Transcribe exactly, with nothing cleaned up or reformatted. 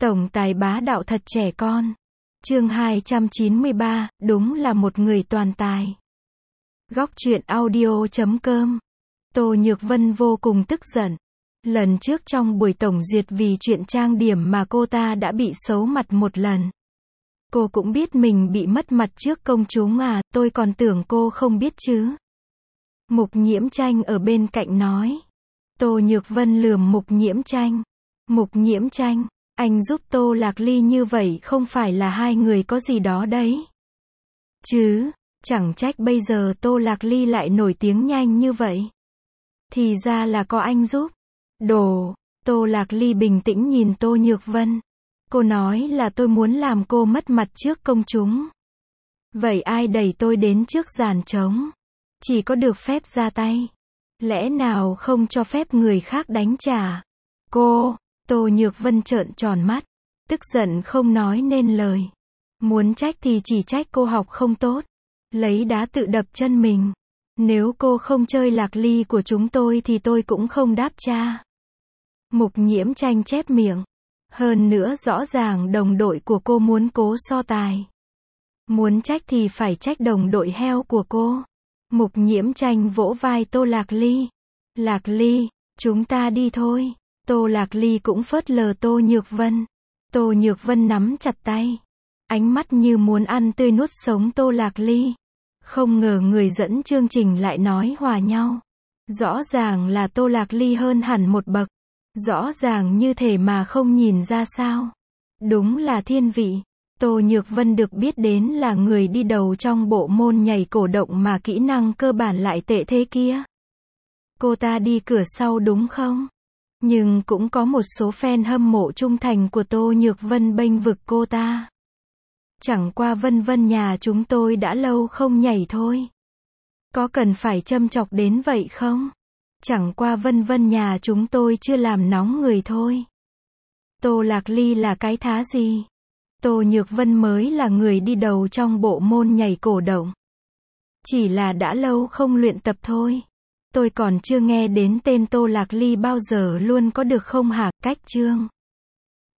Tổng tài bá đạo thật trẻ con. Chương hai trăm chín mươi ba, đúng là một người toàn tài. Góc truyện audio chấm com. Tô Nhược Vân vô cùng tức giận. Lần trước trong buổi tổng duyệt vì chuyện trang điểm mà cô ta đã bị xấu mặt một lần. Cô cũng biết mình bị mất mặt trước công chúng à, tôi còn tưởng cô không biết chứ. Mục Nhiễm Tranh ở bên cạnh nói. Tô Nhược Vân lườm Mục Nhiễm Tranh. Mục Nhiễm Tranh, anh giúp Tô Lạc Ly như vậy không phải là hai người có gì đó đấy chứ, chẳng trách bây giờ Tô Lạc Ly lại nổi tiếng nhanh như vậy. Thì ra là có anh giúp. Đồ, Tô Lạc Ly bình tĩnh nhìn Tô Nhược Vân. Cô nói là tôi muốn làm cô mất mặt trước công chúng. Vậy ai đẩy tôi đến trước giàn trống? Chỉ có được phép ra tay. Lẽ nào không cho phép người khác đánh trả? Cô, Tô Nhược Vân trợn tròn mắt. Tức giận không nói nên lời. Muốn trách thì chỉ trách cô học không tốt. Lấy đá tự đập chân mình. Nếu cô không chơi Lạc Ly của chúng tôi thì tôi cũng không đáp tra. Mục Nhiễm Tranh chép miệng. Hơn nữa rõ ràng đồng đội của cô muốn cố so tài. Muốn trách thì phải trách đồng đội heo của cô. Mục Nhiễm Tranh vỗ vai Tô Lạc Ly. Lạc Ly, chúng ta đi thôi. Tô Lạc Ly cũng phớt lờ Tô Nhược Vân. Tô Nhược Vân nắm chặt tay. Ánh mắt như muốn ăn tươi nuốt sống Tô Lạc Ly. Không ngờ người dẫn chương trình lại nói hòa nhau. Rõ ràng là Tô Lạc Ly hơn hẳn một bậc. Rõ ràng như thể mà không nhìn ra sao. Đúng là thiên vị. Tô Nhược Vân được biết đến là người đi đầu trong bộ môn nhảy cổ động mà kỹ năng cơ bản lại tệ thế kia. Cô ta đi cửa sau đúng không? Nhưng cũng có một số fan hâm mộ trung thành của Tô Nhược Vân bênh vực cô ta. Chẳng qua Vân Vân nhà chúng tôi đã lâu không nhảy thôi. Có cần phải châm chọc đến vậy không? Chẳng qua Vân Vân nhà chúng tôi chưa làm nóng người thôi. Tô Lạc Ly là cái thá gì? Tô Nhược Vân mới là người đi đầu trong bộ môn nhảy cổ động. Chỉ là đã lâu không luyện tập thôi. Tôi còn chưa nghe đến tên Tô Lạc Ly bao giờ luôn có được không hả? Cách chương